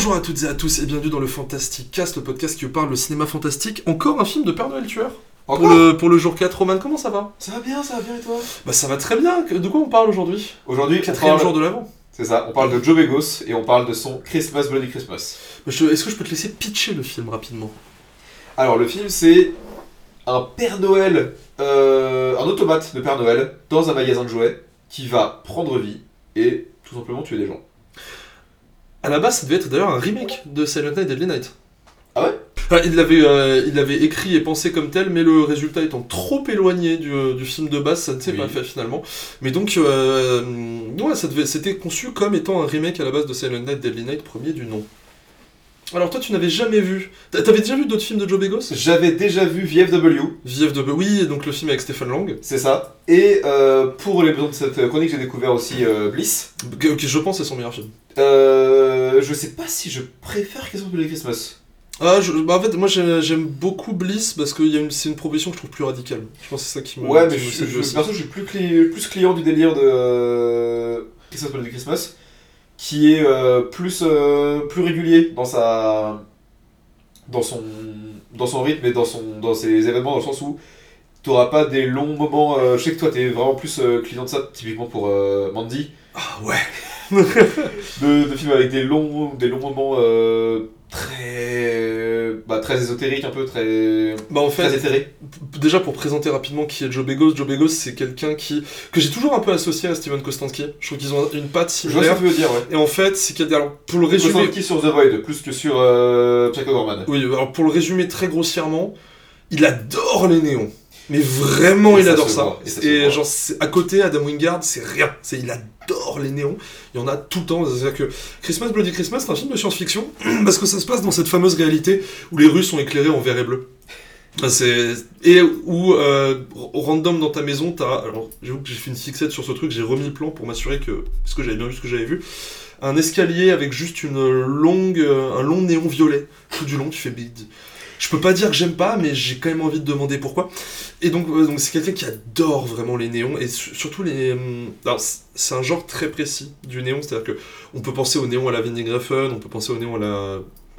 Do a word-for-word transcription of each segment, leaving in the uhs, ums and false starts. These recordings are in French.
Bonjour à toutes et à tous et bienvenue dans le Fantastic Cast, le podcast qui vous parle de cinéma fantastique. Encore un film de Père Noël tueur pour le, pour le jour quatre. Roman, comment ça va? Ça va bien, ça va bien et toi? Bah ça va très bien, de quoi on parle aujourd'hui? Aujourd'hui, on quatrième parle... jour de l'avant. C'est ça, on parle de Joe Begos et on parle de son Christmas Bloody Christmas. Bah, je... Est-ce que je peux te laisser pitcher le film rapidement? Alors le film c'est un Père Noël, euh, un automate de Père Noël dans un magasin de jouets qui va prendre vie et tout simplement tuer des gens. À la base ça devait être d'ailleurs un remake de Silent Night Deadly Night. Ah ouais? Enfin, il l'avait euh, il l'avait écrit et pensé comme tel, mais le résultat étant trop éloigné du, euh, du film de base, ça ne s'est Oui. pas fait finalement. Mais donc, euh, ouais, ça devait, c'était conçu comme étant un remake à la base de Silent Night Deadly Night, premier du nom. Alors toi, tu n'avais jamais vu... T'avais déjà vu d'autres films de Joe Begos? J'avais déjà vu V F W. V F W, oui, et donc le film avec Stephen Lang. C'est ça. Et euh, pour les besoins de cette chronique, j'ai découvert aussi euh, Bliss. Qui, qui, je pense, c'est son meilleur film. Euh, je sais pas si je préfère Christmas Bloody Christmas. Ah, je, bah en fait, moi j'aime, j'aime beaucoup Bliss parce que y a une, c'est une proposition que je trouve plus radicale. Je pense que c'est ça qui me... Ouais, qui mais me je, séduit je, aussi. perso, je suis plus, cli- plus client du délire de euh, Christmas Bloody Christmas, qui est euh, plus, euh, plus régulier dans sa... dans son, dans son rythme et dans, son, dans ses événements, dans le sens où t'auras pas des longs moments. Euh, je sais que toi t'es vraiment plus euh, client de ça, typiquement pour euh, Mandy. Ah ouais. de, de films avec des longs, des longs moments euh, très, bah, très ésotériques, un peu très, Bah en fait, très éthérés. p- déjà pour présenter rapidement qui est Joe Begos, Joe Begos c'est quelqu'un qui que j'ai toujours un peu associé à Steven Kostanski. Je trouve qu'ils ont une patte Je vois ce que similaire. tu veux dire, ouais. Et en fait, c'est quelqu'un... Alors, pour le résumer... Kostanski sur The Void, plus que sur euh, Jack O'Gorman. Oui, alors pour le résumer très grossièrement, il adore les néons. Mais vraiment, Et il ça adore se ça. voit, et ça se Et voit. genre, c'est- à côté, Adam Wingard, c'est rien. C'est, il adore les néons. Il y en a tout le temps. C'est-à-dire que Christmas Bloody Christmas, c'est un film de science-fiction parce que ça se passe dans cette fameuse réalité où les rues sont éclairées en vert et bleu. Enfin, c'est... Et où, euh, au random dans ta maison, t'as... Alors, j'avoue que j'ai fait une fixette sur ce truc, j'ai remis le plan pour m'assurer que... Parce que j'avais bien vu ce que j'avais vu. Un escalier avec juste une longue... euh, un long néon violet. Tout du long, tu fais... big. Je peux pas dire que j'aime pas, mais j'ai quand même envie de demander pourquoi. Et donc, euh, donc c'est quelqu'un qui adore vraiment les néons, et su- surtout les... hum, Alors, c- c'est un genre très précis du néon, c'est-à-dire que on peut penser au néon à la Vinnie Griffin, on peut penser au néon à la...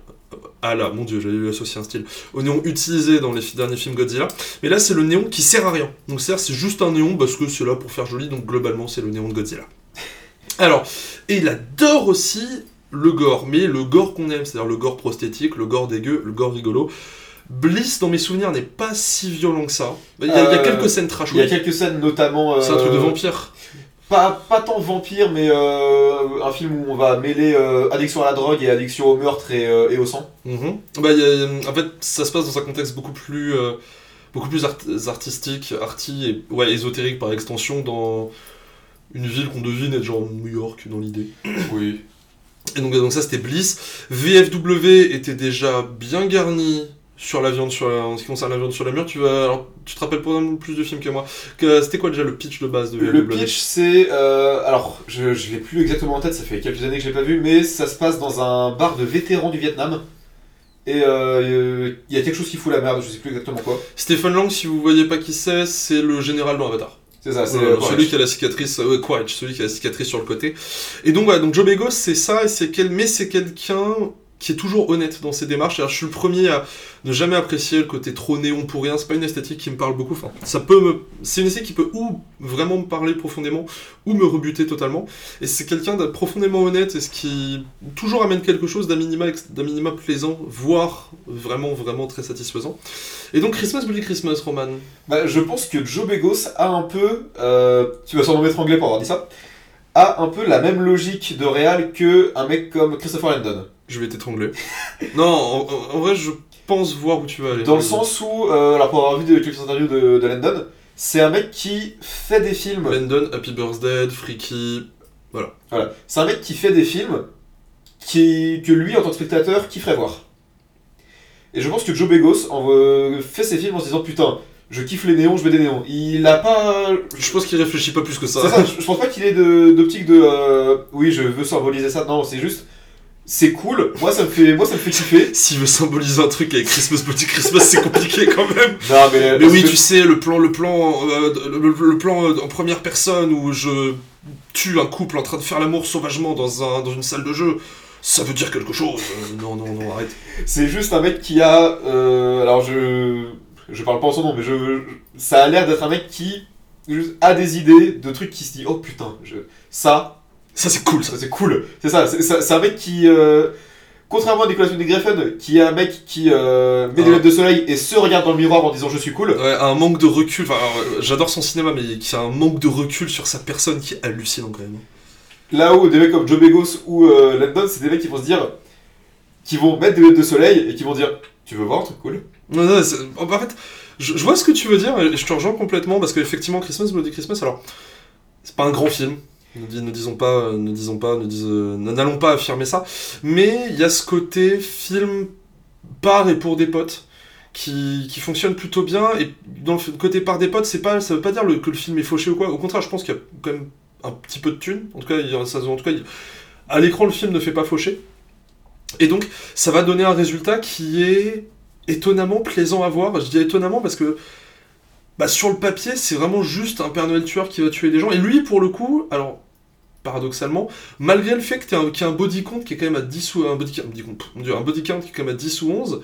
Ah là, mon dieu, j'avais associé un style. Au néon utilisé dans les fi- derniers films Godzilla. Mais là, c'est le néon qui sert à rien. Donc, c'est-à-dire, c'est juste un néon parce que c'est là pour faire joli, donc globalement, c'est le néon de Godzilla. Alors, et il adore aussi le gore, mais le gore qu'on aime, c'est-à-dire le gore prosthétique, le gore dégueu, le gore rigolo. Bliss, dans mes souvenirs, n'est pas si violent que ça. Il y a, il y a Euh, quelques scènes trash. Il y a oui. quelques scènes, notamment. C'est un truc de euh, vampire. Pas, pas tant vampire, mais euh, un film où on va mêler euh, addiction à la drogue et addiction au meurtre et, euh, et au sang. Mhm. Bah, il y a- en fait, ça se passe dans un contexte beaucoup plus, euh, beaucoup plus art- artistique, arty et ouais, ésotérique par extension, dans une ville qu'on devine être genre New York dans l'idée. Oui. Et donc, donc ça c'était Bliss. V F W était déjà bien garni sur la viande, sur la- en ce qui concerne la viande sur la mur. Tu vas, alors, tu te rappelles probablement plus de films que moi. Que, c'était quoi déjà le pitch de base de V F W? Le pitch, c'est. euh, alors, je, je l'ai plus exactement en tête, ça fait quelques années que je l'ai pas vu, mais ça se passe dans un bar de vétérans du Vietnam. Et il euh, y a quelque chose qui fout la merde, je sais plus exactement quoi. Stephen Lang, si vous voyez pas qui c'est, c'est le général dans Avatar. C'est ça, c'est. Euh, euh, celui qui a la cicatrice, euh, ouais, Quaritch, celui qui a la cicatrice sur le côté. Et donc voilà, donc Joe Begos, c'est ça, et c'est quel, mais c'est quelqu'un qui est toujours honnête dans ses démarches. Alors, je suis le premier à ne jamais apprécier le côté trop néon pour rien. C'est pas une esthétique qui me parle beaucoup. Enfin, ça peut me, c'est une esthétique qui peut ou vraiment me parler profondément, ou me rebuter totalement. Et c'est quelqu'un de profondément honnête, et ce qui toujours amène quelque chose d'un minima, ex- d'un minima plaisant, voire vraiment, vraiment très satisfaisant. Et donc Christmas Bloody Christmas, Roman. Bah, je pense que Joe Begos a un peu. Euh, tu vas sûrement m'étrangler pour avoir dit ça. A un peu la même logique de réal que un mec comme Christopher Landon. Je vais t'étrangler. non, en, en- en vrai, je pense voir où tu vas aller. Dans le sens où, euh, alors pour avoir vu de- quelques interviews de, de Landon, c'est un mec qui fait des films. Landon, Happy Birthday, Freaky. Voilà. C'est un mec qui fait des films qui, que lui, en tant que spectateur, kifferait voir. Et je pense que Joe Begos en, euh, fait ses films en se disant putain, je kiffe les néons, je mets des néons. Il a pas. Je pense qu'il réfléchit pas plus que ça. C'est ça, je, je pense pas qu'il ait de- d'optique de. euh, oui, je veux symboliser ça. Non, c'est juste. C'est cool, moi ça me fait, moi, ça me fait kiffer. S'il veut symboliser un truc avec Christmas Bloody Christmas, c'est compliqué quand même. Non, mais. Mais oui, que- tu sais, le plan, le plan, euh, le, le plan euh, en première personne où je tue un couple en train de faire l'amour sauvagement dans, un, dans une salle de jeu. ça veut dire quelque chose. Euh, non, non, non, arrête. C'est juste un mec qui a... euh, alors je... Je parle pas en son nom, mais je... je- ça a l'air d'être un mec qui juste a des idées, de trucs qui se dit « Oh putain, je... ça, Ça, c'est cool, ça. ça c'est cool ». C'est ça, c'est, c'est- c'est un mec qui... euh, Contrairement à Nicolas Winding Refn, qui est un mec qui euh, met des Ah. lunettes de soleil et se regarde dans le miroir en disant « Je suis cool ». Ouais, un manque de recul. Enfin, alors, euh, j'adore son cinéma, mais qui a un manque de recul sur sa personne qui est hallucinant quand même. Là où des mecs comme Joe Begos ou euh, Landon, c'est des mecs qui vont se dire... qui vont mettre des lunettes de soleil et qui vont dire « Tu veux voir un truc cool ?» Non, non, c'est- en fait, je, je vois ce que tu veux dire et je te rejoins complètement parce qu'effectivement, Christmas, Bloody Christmas, alors, c'est pas un grand film. Ne, dis- ne disons pas, euh, ne disons pas, ne dis- euh, n'allons pas affirmer ça. Mais il y a ce côté film par et pour des potes qui, qui fonctionne plutôt bien. Et dans le f- côté par des potes, c'est pas, ça veut pas dire le- que le film est fauché ou quoi. Au contraire, je pense qu'il y a quand même un petit peu de thunes. En tout cas, il y a, ça, en tout cas, il- à l'écran, le film ne fait pas faucher. Et donc, ça va donner un résultat qui est étonnamment plaisant à voir. Je dis étonnamment parce que bah, sur le papier, c'est vraiment juste un Père Noël tueur qui va tuer des gens. Et lui, pour le coup, alors, paradoxalement, malgré le fait que tu aies un, qu'il y ait un body count qui est quand même à dix ou... Un body, count, un body count, pff, mon Dieu, un body count qui est quand même à dix ou onze,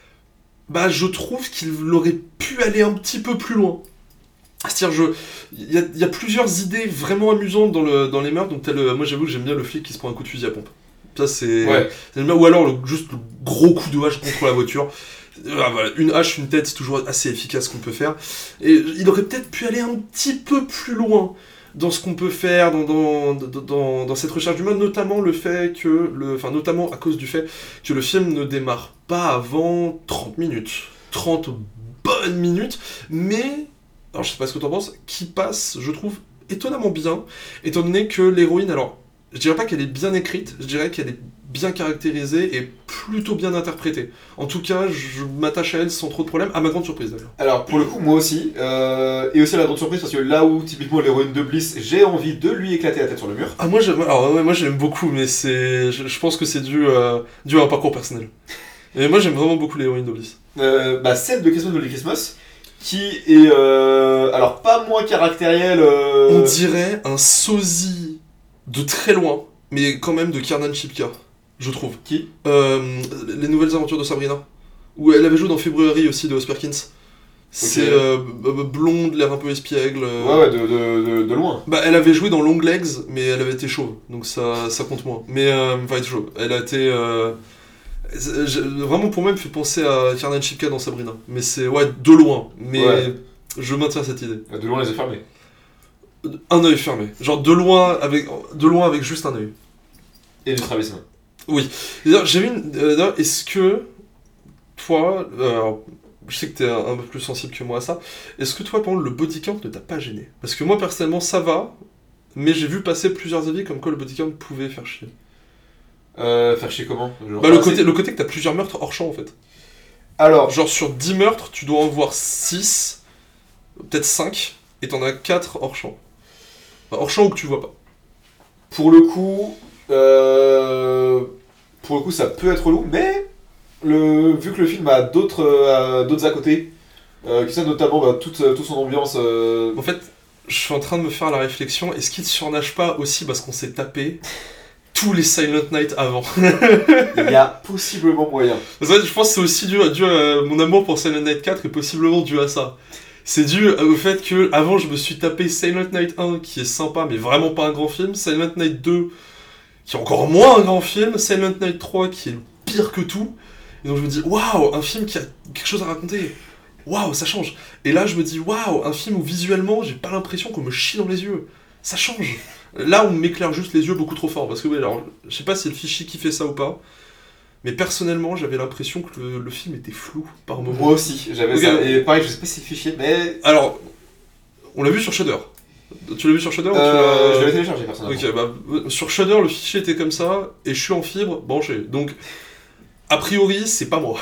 bah, je trouve qu'il aurait pu aller un petit peu plus loin. C'est-à-dire, je... il y a, il y a plusieurs idées vraiment amusantes dans, le, dans les meurtres. Donc, t'as le... moi, j'avoue que j'aime bien le flic qui se prend un coup de fusil à pompe. Ça, c'est... Ouais. c'est bien. Ou alors, le- juste le gros coup de hache contre la voiture. Ah, voilà, une hache, une tête, c'est toujours assez efficace qu'on peut faire. Et il aurait peut-être pu aller un petit peu plus loin dans ce qu'on peut faire, dans, dans, dans, dans- dans cette recherche du mal, notamment le fait que, le, enfin notamment à cause du fait que le film ne démarre pas avant trente minutes. trente bonnes minutes, mais, alors je sais pas ce que t'en penses, qui passe, je trouve, étonnamment bien, étant donné que l'héroïne, alors, je dirais pas qu'elle est bien écrite, je dirais qu'elle est bien caractérisée et plutôt bien interprétée. En tout cas, je m'attache à elle sans trop de problème, à ma grande surprise d'ailleurs. Alors pour le coup moi aussi, euh, et aussi à la grande surprise parce que là où typiquement l'héroïne de Bliss, j'ai envie de lui éclater la tête sur le mur. Ah moi, j'aime, alors, ouais, moi je l'aime beaucoup, mais c'est, je, je pense que c'est dû, euh, dû à un parcours personnel. Et moi j'aime vraiment beaucoup l'héroïne d'Oblis. Euh, bah celle de Christmas Bloody Christmas, qui est euh, alors pas moins caractérielle. euh, On dirait un sosie de très loin, mais quand même de Kiernan Shipka, je trouve. Qui Euh, les nouvelles aventures de Sabrina, où elle avait joué dans February aussi de Os Perkins. C'est euh, b- b- blonde, l'air un peu espiègle. euh. Ouais ouais de, de, de, de loin. Bah, elle avait joué dans Long Legs, mais elle avait été chauve, donc ça, ça compte moins. Mais, euh, enfin, être chauve. Elle a été. euh, c'est- j'ai- Vraiment, pour moi, elle me fait penser à Kiernan Shipka dans Sabrina. Mais c'est, ouais, de loin. Mais Ouais. je maintiens cette idée. De loin les yeux fermés. Un œil fermé. Genre, de loin avec, de loin avec juste un œil. Et du strabisme. D'ailleurs, j'ai vu une. euh, d'ailleurs, est-ce que. Toi. euh, alors, je sais que t'es un, un peu plus sensible que moi à ça. Est-ce que toi, par exemple, le body count ne t'a pas gêné? Parce que moi, personnellement, ça va. Mais j'ai vu passer plusieurs avis comme quoi le body count pouvait faire chier. Euh, faire chier comment Genre, Bah, le ah, côté, c'est- le côté que t'as plusieurs meurtres hors champ en fait. Alors, Genre sur dix meurtres, tu dois en voir six, peut-être cinq, et t'en as quatre hors champ. Enfin, hors champ ou que tu vois pas. pour le coup, euh, pour le coup, ça peut être relou, mais le, vu que le film a d'autres euh, d'autres à côté, euh, qui sont notamment bah, toute, toute son ambiance. euh, En fait, je suis en train de me faire la réflexion, est-ce qu'il te surnage pas aussi parce qu'on s'est tapé tous les Silent Night avant? Il y a possiblement moyen. Parce que je pense que c'est aussi dû, à- dû à mon amour pour Silent Night quatre est possiblement dû à ça. C'est dû au fait que avant je me suis tapé Silent Night un qui est sympa mais vraiment pas un grand film, Silent Night deux qui est encore moins un grand film, Silent Night trois qui est pire que tout. Et donc je me dis waouh, un film qui a quelque chose à raconter. Waouh, ça change. Et là je me dis waouh, un film où visuellement j'ai pas l'impression qu'on me chie dans les yeux. Ça change. Là on m'éclaire juste les yeux beaucoup trop fort parce que oui, alors je sais pas si c'est le fichier qui fait ça ou pas. Mais personnellement, j'avais l'impression que le, le film était flou par moments. Moi aussi, j'avais Ok. ça. Et pareil, je sais pas si c'est le fichier, mais. Alors, on l'a vu sur Shudder. Tu l'as vu sur Shudder ou tu Euh, l'as- je l'avais téléchargé personnellement. Ok, bah, euh, sur Shudder, le fichier était comme ça, et je suis en fibre branché. Donc, a priori, c'est pas moi.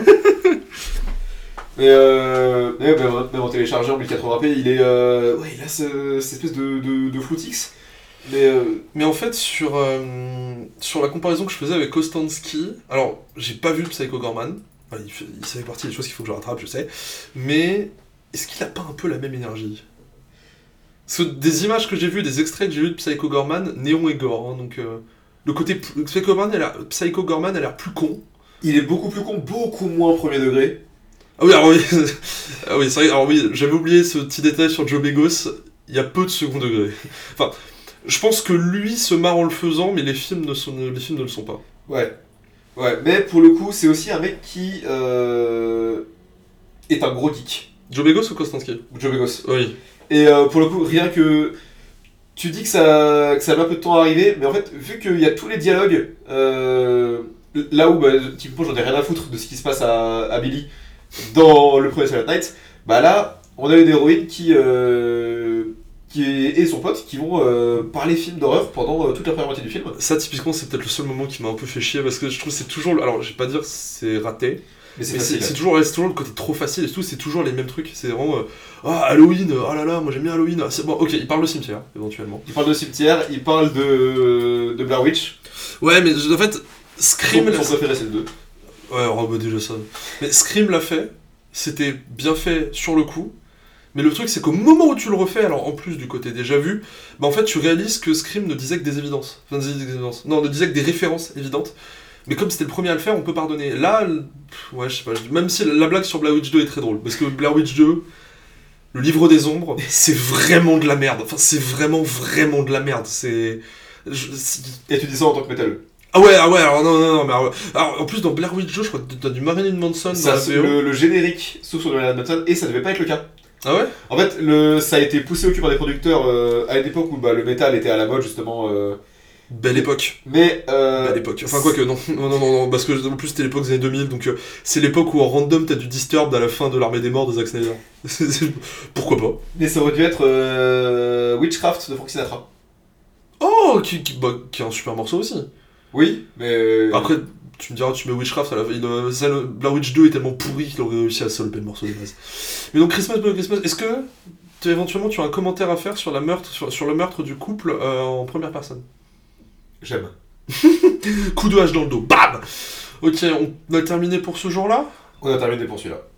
Mais, euh, mais même, même en téléchargé en mille quatre-vingts p, il est. Euh, ouais, il a ce- cette espèce de, de, de floutix. Mais. Euh, Mais en fait, sur, euh, sur la comparaison que je faisais avec Kostansky, alors, j'ai pas vu Psycho Gorman. Enfin, il, fait, il ça fait partie des choses qu'il faut que je rattrape, je sais. Mais est-ce qu'il a pas un peu la même énergie? Parce que des images que j'ai vues, des extraits que j'ai vus de Psycho Gorman, néon et gore, hein, donc... euh, Le côté Psycho Gorman, elle a, Psycho Gorman a l'air plus con. Il est beaucoup plus con, beaucoup moins premier degré. Ah oui, alors oui, ah oui c'est vrai, alors oui, j'avais oublié ce petit détail sur Joe Begos, il y a peu de second degré. Enfin, je pense que lui se marre en le faisant, mais les films ne, sont, les films ne le sont pas. Ouais. Ouais, mais pour le coup, c'est aussi un mec qui euh, est un gros geek. Joe Begos ou Kostanski ? Joe Begos. Oui. Et euh, pour le coup, rien que... Tu dis que ça, que ça met un peu de temps à arriver, mais en fait, vu qu'il y a tous les dialogues, euh, là où, bah, typiquement, j'en ai rien à foutre de ce qui se passe à, à Billy dans le premier Silent Night, bah là, on a une héroïne qui, euh, qui est, et son pote qui vont euh, parler film d'horreur pendant euh, toute la première moitié du film. Ça, typiquement, c'est peut-être le seul moment qui m'a un peu fait chier, parce que je trouve que c'est toujours... Alors, je vais pas dire que c'est raté, mais c'est mais facile. C'est, c'est, toujours, ouais, c'est toujours le côté trop facile, et tout, c'est toujours les mêmes trucs. C'est vraiment... Euh, ah, Halloween, oh là là, moi j'aime bien Halloween. Ah, c'est bon, ok, il parle de cimetière, éventuellement. Il parle de cimetière, il parle de, de Blair Witch. Ouais, mais en fait, Scream... Son, son préféré, c'est le deux. Ouais, oh, bah déjà ça. Mais Scream l'a fait, c'était bien fait sur le coup, mais le truc c'est qu'au moment où tu le refais, alors en plus du côté déjà vu, bah en fait tu réalises que Scream ne disait que des évidences. Enfin, des évidences. Non, ne disait que des références évidentes. Mais comme c'était le premier à le faire, on peut pardonner. Là, pff, ouais, je sais pas, même si la blague sur Blair Witch deux est très drôle, parce que Blair Witch deux, le livre des ombres, c'est vraiment de la merde. Enfin, c'est vraiment, vraiment de la merde. C'est... Je, c'est... Et tu dis ça en tant que métalleux. Ah ouais, ah ouais, alors non, non, non, mais alors, alors, en plus dans Blair Witch deux, je crois que t'as du Marilyn Manson Ça, dans la V O. le, le générique sauf sur Marilyn Manson, et ça devait pas être le cas. Ah ouais ? En fait, le, ça a été poussé au cul par des producteurs euh, à une époque où bah, le métal était à la mode justement. Euh, Belle époque. mais. Euh, Belle époque. Enfin, quoi que, non. Non, non, non, non, parce que en plus c'était l'époque des années deux mille, donc euh, c'est l'époque où en random t'as du Disturbed à la fin de l'Armée des Morts de Zack Snyder. C'est- c'est- Pourquoi pas ? Mais ça aurait dû être euh, Witchcraft de Frank Sinatra. Oh, qui, qui, bah, qui est un super morceau aussi. Oui, mais. Après, tu me diras, tu mets Witchcraft à la fin. il, euh, ça, le- Blair Witch deux est tellement pourri qu'il aurait réussi à solper le morceau de base. Mais donc, Christmas, Bloody Christmas, est-ce que tu, éventuellement tu as un commentaire à faire sur, la meurtre, sur, sur le meurtre du couple euh, en première personne ? J'aime. Coup de hache dans le dos, bam. Ok, on a terminé pour ce jour-là ? On a terminé pour celui-là.